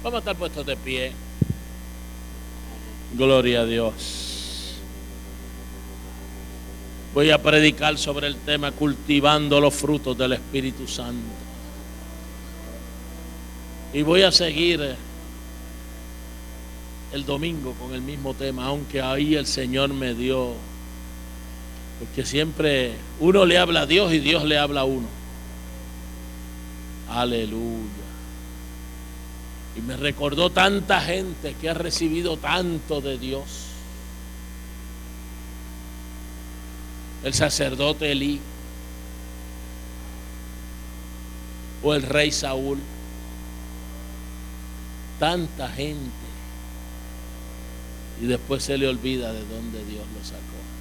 Vamos a estar puestos de pie. Gloria a Dios. Voy a predicar sobre el tema cultivando los frutos del Espíritu Santo. Y voy a seguir el domingo con el mismo tema, aunque ahí el Señor me dio, porque siempre uno le habla a Dios y Dios le habla a uno. Aleluya. Y me recordó tanta gente que ha recibido tanto de Dios. El sacerdote Elí, o el rey Saúl. Tanta gente. Y después se le olvida de dónde Dios lo sacó.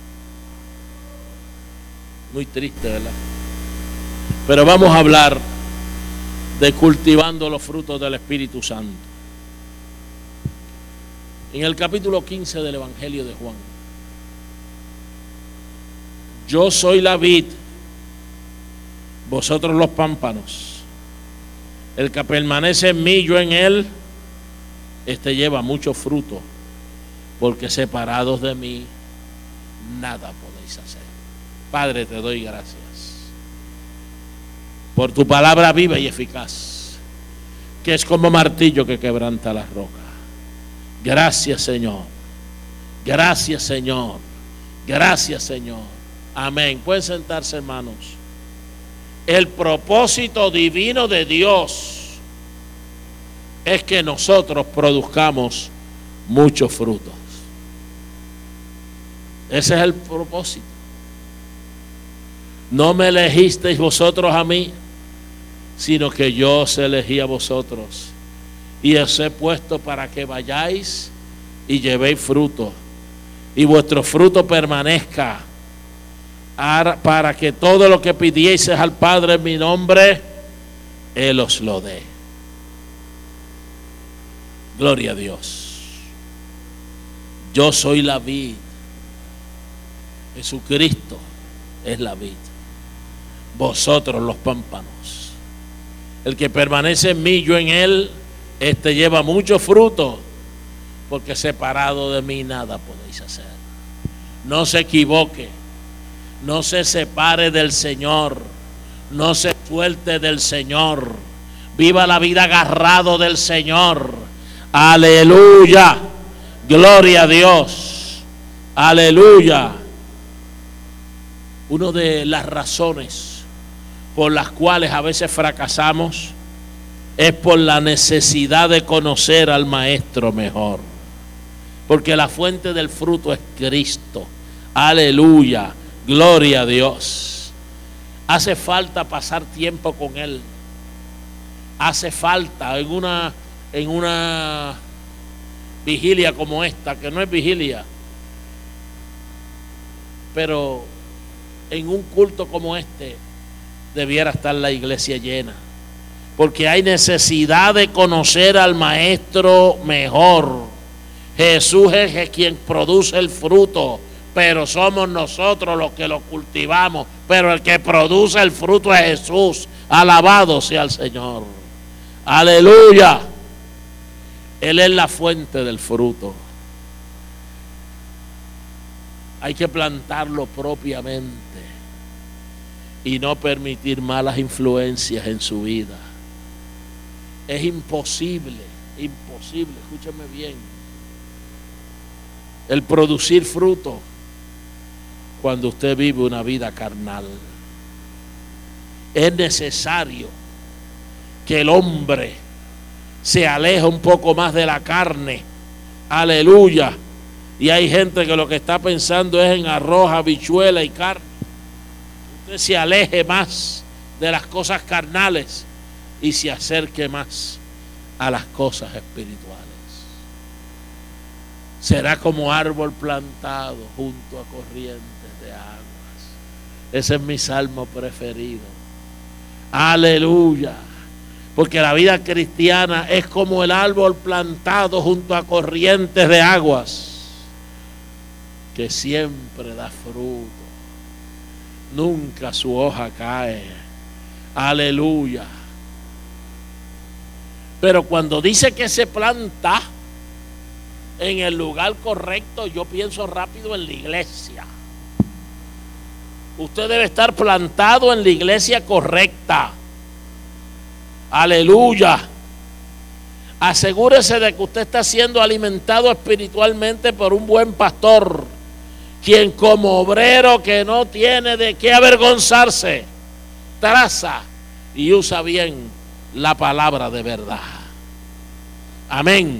Muy triste, ¿verdad? Pero vamos a hablar de cultivando los frutos del Espíritu Santo. En el capítulo 15 del Evangelio de Juan. Yo soy la vid, vosotros los pámpanos. El que permanece en mí, yo en él, este lleva mucho fruto, porque separados de mí, nada podéis hacer. Padre, te doy gracias por tu palabra viva y eficaz, que es como martillo que quebranta la roca. Gracias, Señor. Gracias, Señor. Gracias, Señor. Amén. Pueden sentarse, hermanos. El propósito divino de Dios es que nosotros produzcamos muchos frutos. Ese es el propósito. No me elegisteis vosotros a mí, sino que yo os elegí a vosotros y os he puesto para que vayáis y llevéis fruto y vuestro fruto permanezca, para que todo lo que pidieseis al Padre en mi nombre, Él os lo dé. Gloria a Dios. Yo soy la vid. Jesucristo es la vid. Vosotros los pámpanos. El que permanece en mí, yo en él, este lleva mucho fruto, porque separado de mí nada podéis hacer. No se equivoque, no se separe del Señor, no se suelte del Señor, viva la vida agarrado del Señor. Aleluya, gloria a Dios, aleluya. Una de las razones por las cuales a veces fracasamos es por la necesidad de conocer al Maestro mejor, porque la fuente del fruto es Cristo. Aleluya, gloria a Dios. Hace falta pasar tiempo con Él. Hace falta en una vigilia como esta, que no es vigilia, pero en un culto como este debiera estar la iglesia llena, porque hay necesidad de conocer al Maestro mejor. Jesús es quien produce el fruto, pero somos nosotros los que lo cultivamos, pero el que produce el fruto es Jesús. Alabado sea el Señor. Aleluya. Él es la fuente del fruto. Hay que plantarlo propiamente y no permitir malas influencias en su vida. Es imposible, escúchame bien, el producir fruto cuando usted vive una vida carnal. Es necesario que el hombre se aleje un poco más de la carne. Aleluya. Y hay gente que lo que está pensando es en arroz, habichuela y carne. Usted se aleje más de las cosas carnales y se acerque más a las cosas espirituales. Será como árbol plantado junto a corrientes de aguas. Ese es mi salmo preferido. Aleluya. Porque la vida cristiana es como el árbol plantado junto a corrientes de aguas, que siempre da fruto. Nunca su hoja cae. Aleluya. Pero cuando dice que se planta en el lugar correcto, yo pienso rápido en la iglesia. Usted debe estar plantado en la iglesia correcta. Aleluya. Asegúrese de que usted está siendo alimentado espiritualmente por un buen pastor, quien como obrero que no tiene de qué avergonzarse, traza y usa bien la palabra de verdad. Amén.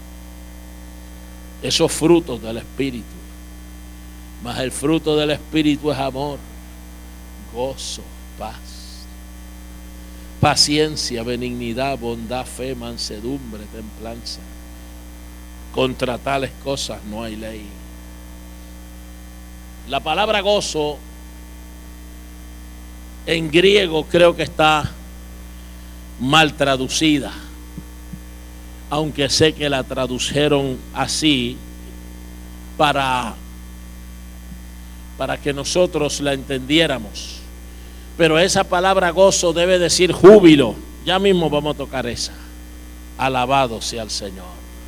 Esos frutos del Espíritu. Mas el fruto del Espíritu es amor, gozo, paz, paciencia, benignidad, bondad, fe, mansedumbre, templanza. Contra tales cosas no hay ley. La palabra gozo en griego creo que está mal traducida, aunque sé que la tradujeron así para que nosotros la entendiéramos. Pero esa palabra gozo debe decir júbilo. Ya mismo vamos a tocar esa. Alabado sea el Señor.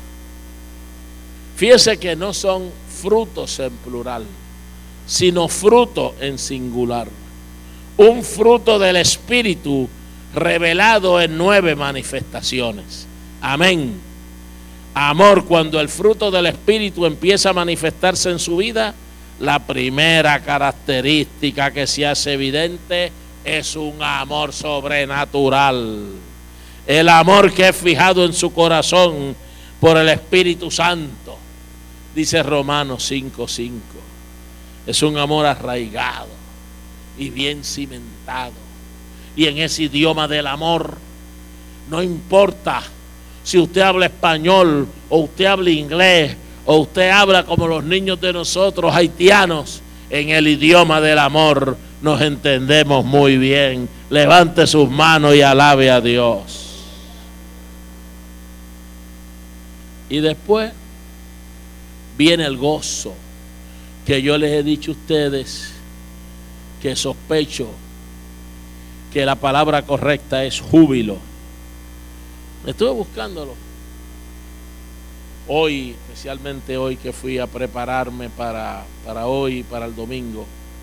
Fíjese que no son frutos en plural, sino fruto en singular. Un fruto del Espíritu revelado en 9 manifestaciones. Amén. Amor, cuando el fruto del Espíritu empieza a manifestarse en su vida, la primera característica que se hace evidente es un amor sobrenatural. El amor que es fijado en su corazón por el Espíritu Santo. Dice Romanos 5:5. Es un amor arraigado y bien cimentado. Y en ese idioma del amor, no importa si usted habla español o usted habla inglés o usted habla como los niños de nosotros, haitianos, en el idioma del amor nos entendemos muy bien. Levante sus manos y alabe a Dios. Y después viene el gozo, que yo les he dicho a ustedes que sospecho que la palabra correcta es júbilo. Estuve buscándolo hoy, especialmente hoy que fui a prepararme para hoy, para el domingo.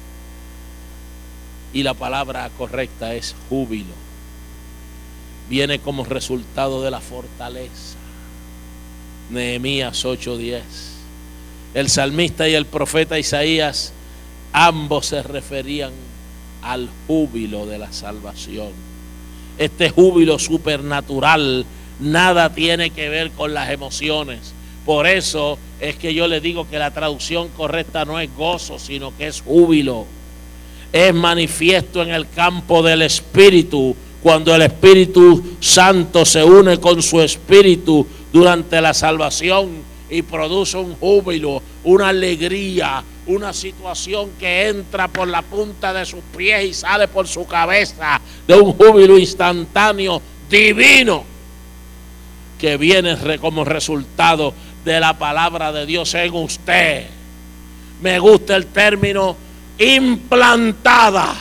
Y la palabra correcta es júbilo. Viene como resultado de la fortaleza. Nehemías 8:10. El salmista y el profeta Isaías, ambos se referían al júbilo de la salvación. Este júbilo supernatural nada tiene que ver con las emociones. Por eso es que yo le digo que la traducción correcta no es gozo, sino que es júbilo. Es manifiesto en el campo del Espíritu, cuando el Espíritu Santo se une con su Espíritu durante la salvación y produce un júbilo, una alegría, una situación que entra por la punta de sus pies y sale por su cabeza, de un júbilo instantáneo, divino, que viene como resultado de la palabra de Dios en usted. Me gusta el término implantada.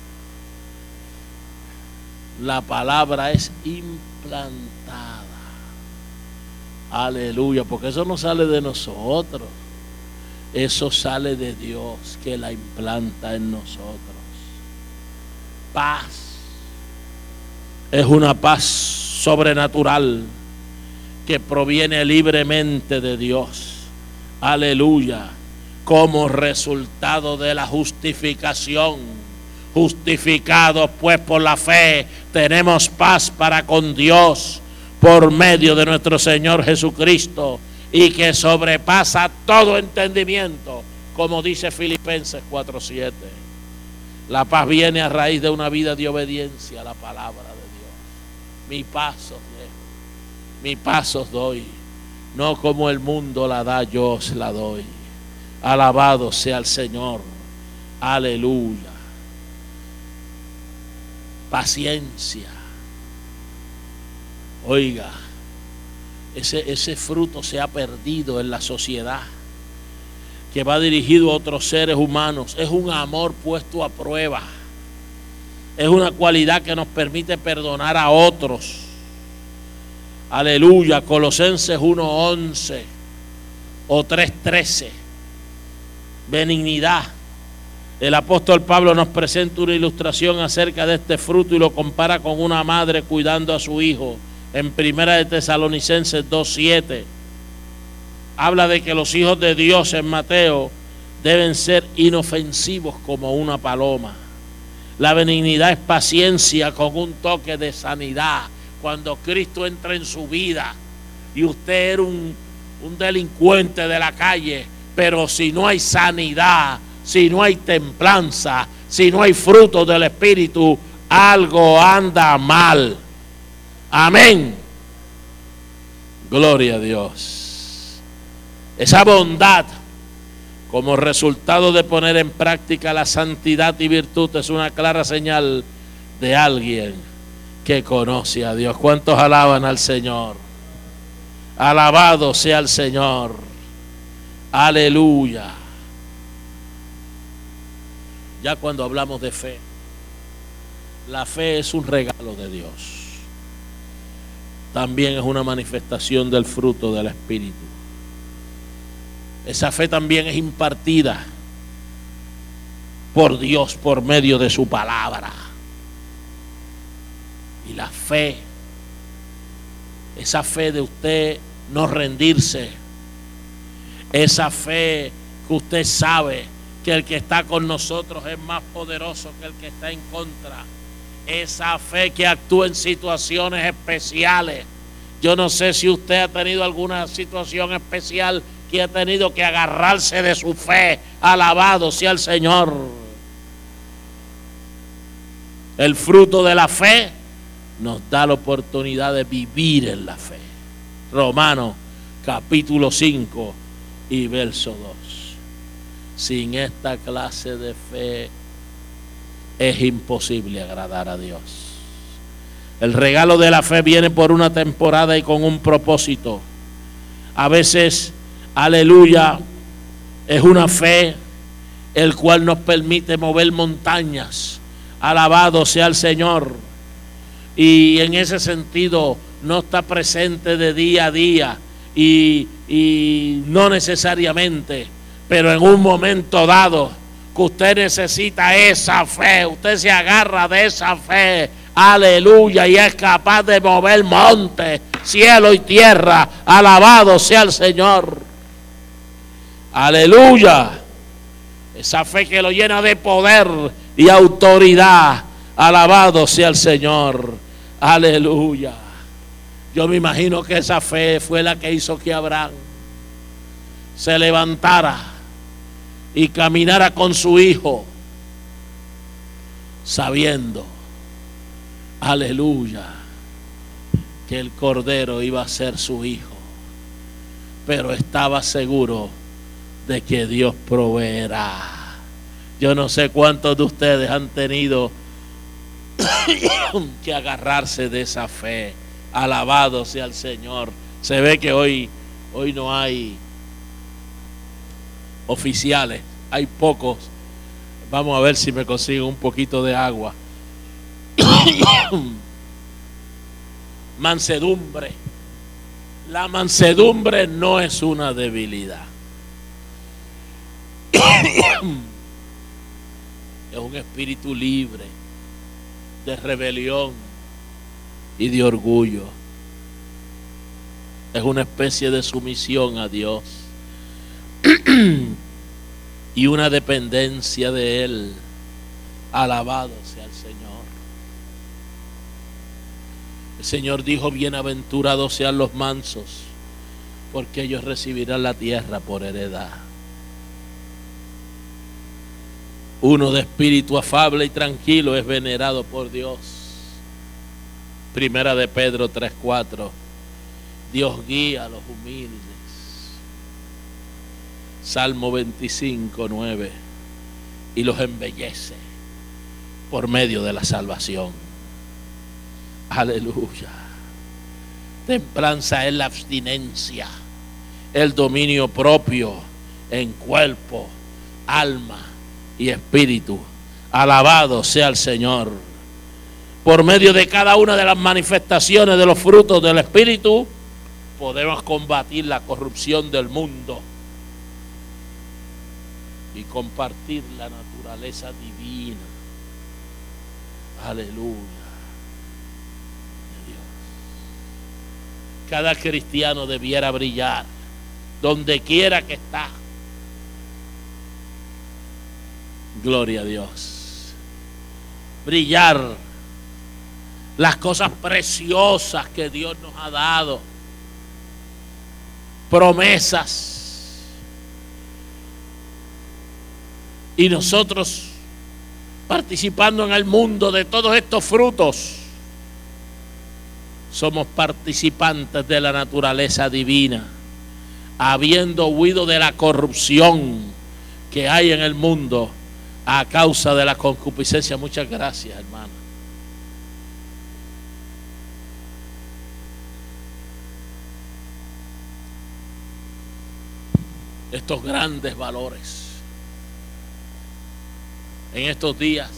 La palabra es implantada. Aleluya, porque eso no sale de nosotros. Eso sale de Dios, que la implanta en nosotros. Paz. Es una paz sobrenatural que proviene libremente de Dios. Aleluya. Como resultado de la justificación. Justificados pues por la fe, tenemos paz para con Dios por medio de nuestro Señor Jesucristo, y que sobrepasa todo entendimiento, como dice Filipenses 4:7. La paz viene a raíz de una vida de obediencia a la palabra de Dios. Mi paz os dejo, mi paz os doy, no como el mundo la da, yo os la doy. Alabado sea el Señor. Aleluya. Paciencia. Oiga, ese fruto se ha perdido en la sociedad, que va dirigido a otros seres humanos. Es un amor puesto a prueba. Es una cualidad que nos permite perdonar a otros. Aleluya, Colosenses 1:11 o 3:13. Benignidad. El apóstol Pablo nos presenta una ilustración acerca de este fruto y lo compara con una madre cuidando a su hijo. En Primera de Tesalonicenses 2:7 habla de que los hijos de Dios en Mateo deben ser inofensivos como una paloma. La benignidad es paciencia con un toque de sanidad. Cuando Cristo entra en su vida y usted era un delincuente de la calle, pero si no hay sanidad, si no hay templanza, si no hay fruto del Espíritu, algo anda mal. Amén. Gloria a Dios. Esa bondad, como resultado de poner en práctica la santidad y virtud, es una clara señal de alguien que conoce a Dios. ¿Cuántos alaban al Señor? Alabado sea el Señor. Aleluya. Ya cuando hablamos de fe, la fe es un regalo de Dios. También es una manifestación del fruto del Espíritu. Esa fe también es impartida por Dios por medio de su palabra. Y la fe, esa fe de usted no rendirse, esa fe que usted sabe que el que está con nosotros es más poderoso que el que está en contra, esa fe que actúa en situaciones especiales. Yo no sé si usted ha tenido alguna situación especial que ha tenido que agarrarse de su fe. Alabado sea el Señor. El fruto de la fe nos da la oportunidad de vivir en la fe. Romanos capítulo 5 y verso 2. Sin esta clase de fe es imposible agradar a Dios. El regalo de la fe viene por una temporada y con un propósito. A veces, aleluya, es una fe el cual nos permite mover montañas. Alabado sea el Señor. Y en ese sentido no está presente de día a día y no necesariamente, pero en un momento dado que usted necesita esa fe, usted se agarra de esa fe, aleluya, y es capaz de mover montes, cielo y tierra. Alabado sea el Señor. Aleluya. Esa fe que lo llena de poder y autoridad. Alabado sea el Señor. Aleluya. Yo me imagino que esa fe fue la que hizo que Abraham se levantara y caminara con su hijo, sabiendo, aleluya, que el cordero iba a ser su hijo, pero estaba seguro de que Dios proveerá. Yo no sé cuántos de ustedes han tenido que agarrarse de esa fe. Alabado sea el Señor. Se ve que hoy no hay oficiales, hay pocos. Vamos a ver si me consigo un poquito de agua. Mansedumbre. La mansedumbre no es una debilidad. Es un espíritu libre de rebelión y de orgullo. Es una especie de sumisión a Dios y una dependencia de Él. Alabado sea el Señor. El Señor dijo: bienaventurados sean los mansos, porque ellos recibirán la tierra por heredad. Uno de espíritu afable y tranquilo es venerado por Dios. Primera de Pedro 3:4. Dios guía a los humildes. Salmo 25:9. Y los embellece por medio de la salvación. Aleluya. Templanza es la abstinencia, el dominio propio en cuerpo, alma y espíritu. Alabado sea el Señor. por medio de cada una de las manifestaciones de los frutos del Espíritu, podemos combatir la corrupción del mundo y compartir la naturaleza divina. Aleluya. Cada cristiano debiera brillar donde quiera que está. Gloria a Dios. Brillar las cosas preciosas que Dios nos ha dado. Promesas. Y nosotros participando en el mundo de todos estos frutos, somos participantes de la naturaleza divina, habiendo huido de la corrupción que hay en el mundo a causa de la concupiscencia. Muchas gracias, hermano. Estos grandes valores. En estos días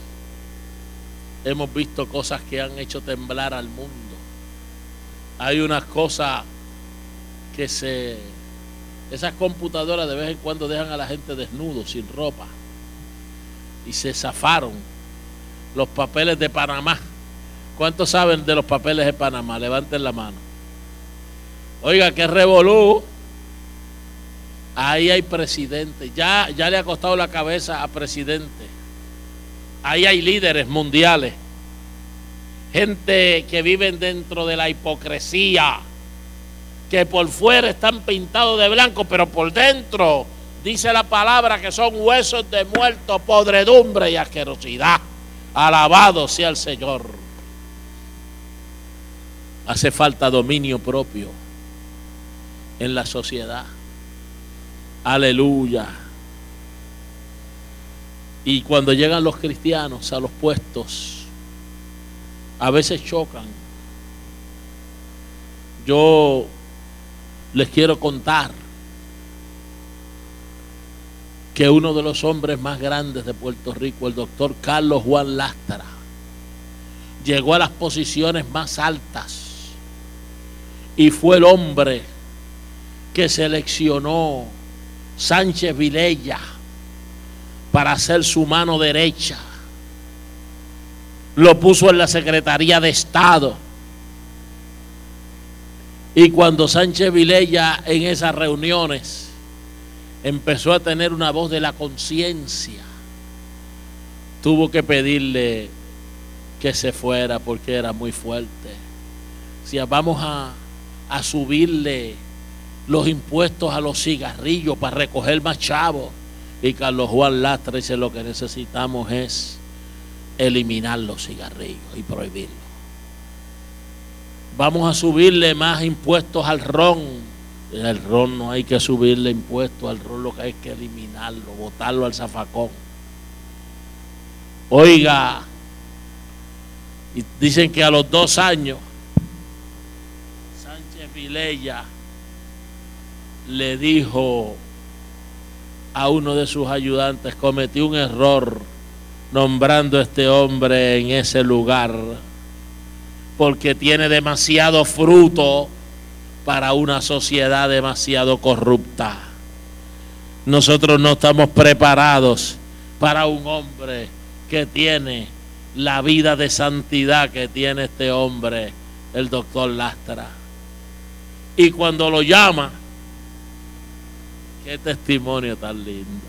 hemos visto cosas que han hecho temblar al mundo. Hay unas cosas que esas computadoras de vez en cuando dejan a la gente desnudo, sin ropa. Y se zafaron los papeles de Panamá. ¿Cuántos saben de los papeles de Panamá? Levanten la mano. Oiga, qué revolú. Ahí hay presidente. Ya le ha costado la cabeza a presidente. Ahí hay líderes mundiales. Gente que viven dentro de la hipocresía, que por fuera están pintados de blanco, pero por dentro dice la palabra que son huesos de muerto, podredumbre y asquerosidad. Alabado sea el Señor. Hace falta dominio propio en la sociedad. Aleluya. Y cuando llegan los cristianos a los puestos, a veces chocan. Yo les quiero contar que uno de los hombres más grandes de Puerto Rico, el doctor Carlos Juan Lastra, llegó a las posiciones más altas y fue el hombre que seleccionó Sánchez Vilella para ser su mano derecha. Lo puso en la Secretaría de Estado. Y cuando Sánchez Vilella en esas reuniones empezó a tener una voz de la conciencia, tuvo que pedirle que se fuera porque era muy fuerte. Si vamos a subirle los impuestos a los cigarrillos para recoger más chavos. Y Carlos Juan Lastra dice: lo que necesitamos es eliminar los cigarrillos y prohibirlos. Vamos a subirle más impuestos al ron. El ron no hay que subirle impuestos al ron, lo que hay que eliminarlo, botarlo al zafacón. Oiga, y dicen que a los 2 años Sánchez Vilella le dijo a uno de sus ayudantes: cometí un error nombrando a este hombre en ese lugar, porque tiene demasiado fruto para una sociedad demasiado corrupta. Nosotros no estamos preparados para un hombre que tiene la vida de santidad que tiene este hombre, el doctor Lastra. Y cuando lo llama, qué testimonio tan lindo.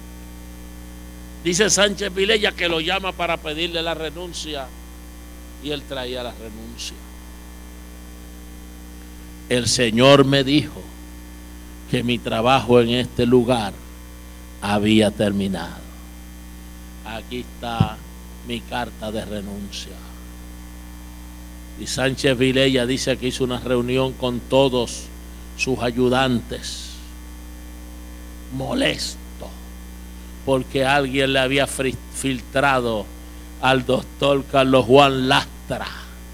Dice Sánchez Vilella que lo llama para pedirle la renuncia y él traía la renuncia. El Señor me dijo que mi trabajo en este lugar había terminado. Aquí está mi carta de renuncia. Y Sánchez Vilella dice que hizo una reunión con todos sus ayudantes, molesto porque alguien le había filtrado al doctor Carlos Juan Lastra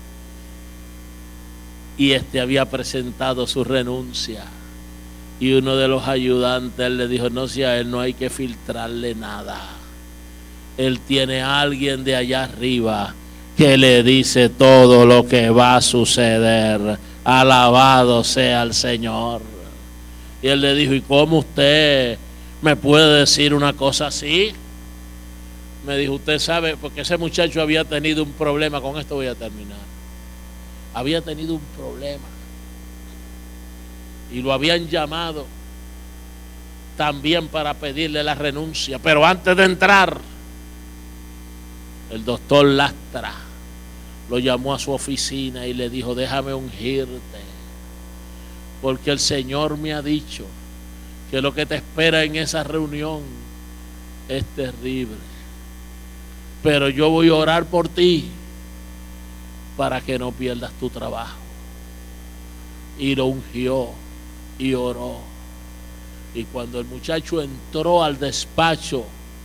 y había presentado su renuncia. Y uno de los ayudantes le dijo: no, si a él no hay que filtrarle nada, él tiene a alguien de allá arriba que le dice todo lo que va a suceder. Alabado sea el Señor. Y él le dijo, ¿y cómo usted me puede decir una cosa así? Me dijo, usted sabe, porque ese muchacho había tenido un problema, con esto voy a terminar. Había tenido un problema y lo habían llamado también para pedirle la renuncia, pero antes de entrar, el doctor Lastra lo llamó a su oficina y le dijo, déjame ungirte, porque el Señor me ha dicho que lo que te espera en esa reunión es terrible, pero yo voy a orar por ti para que no pierdas tu trabajo. Y lo ungió y oró. Y cuando el muchacho entró al despacho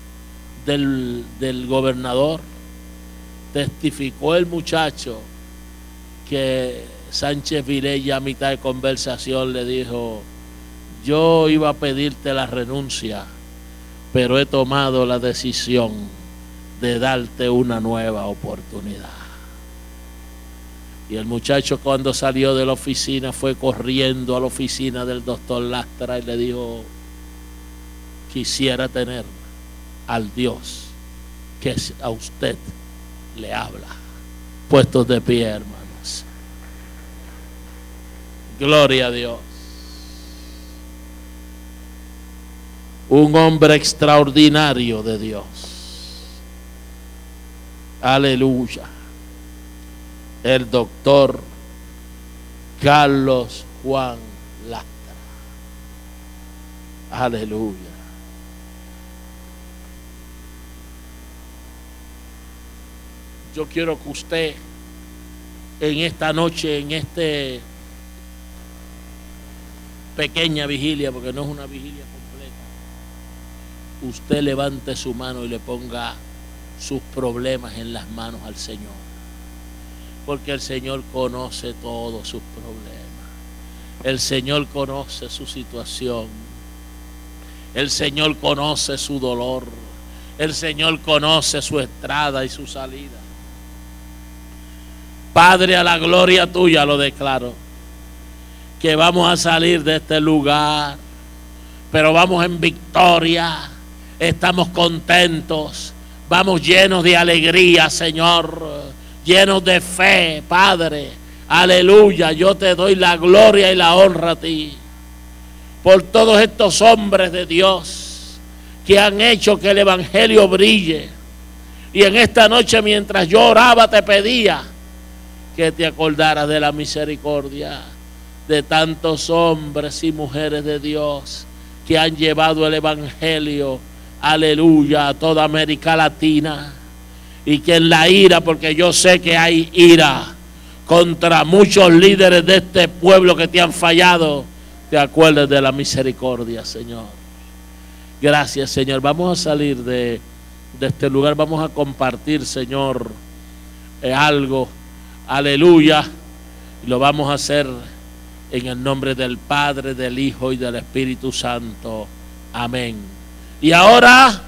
del gobernador, testificó el muchacho que Sánchez Vilella a mitad de conversación le dijo, yo iba a pedirte la renuncia, pero he tomado la decisión de darte una nueva oportunidad. Y el muchacho, cuando salió de la oficina, fue corriendo a la oficina del doctor Lastra y le dijo, quisiera tener al Dios que a usted le habla. Puestos de pie, hermanos. Gloria a Dios. Un hombre extraordinario de Dios. Aleluya. El doctor Carlos Juan Lastra. Aleluya. Yo quiero que usted en esta noche, en esta pequeña vigilia, porque no es una vigilia completa, usted levante su mano y le ponga sus problemas en las manos al Señor. Porque el Señor conoce todos sus problemas. El Señor conoce su situación. El Señor conoce su dolor. El Señor conoce su entrada y su salida. Padre, a la gloria tuya lo declaro, que vamos a salir de este lugar, pero vamos en victoria. Estamos contentos. Vamos llenos de alegría, Señor. Llenos de fe, Padre. Aleluya. Yo te doy la gloria y la honra a ti por todos estos hombres de Dios que han hecho que el evangelio brille. Y en esta noche, mientras yo oraba, te pedía que te acordaras de la misericordia de tantos hombres y mujeres de Dios que han llevado el evangelio, aleluya, a toda América Latina. Y que en la ira, porque yo sé que hay ira contra muchos líderes de este pueblo que te han fallado, te acuerdes de la misericordia, Señor. Gracias, Señor. Vamos a salir de este lugar, vamos a compartir, Señor, algo, aleluya, y lo vamos a hacer en el nombre del Padre, del Hijo y del Espíritu Santo. Amén. Y ahora,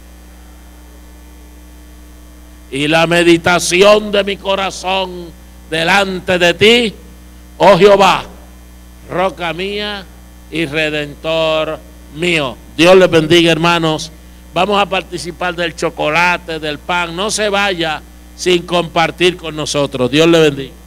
y la meditación de mi corazón delante de ti, oh Jehová, roca mía y redentor mío. Dios les bendiga, hermanos. Vamos a participar del chocolate, del pan. No se vaya sin compartir con nosotros. Dios les bendiga.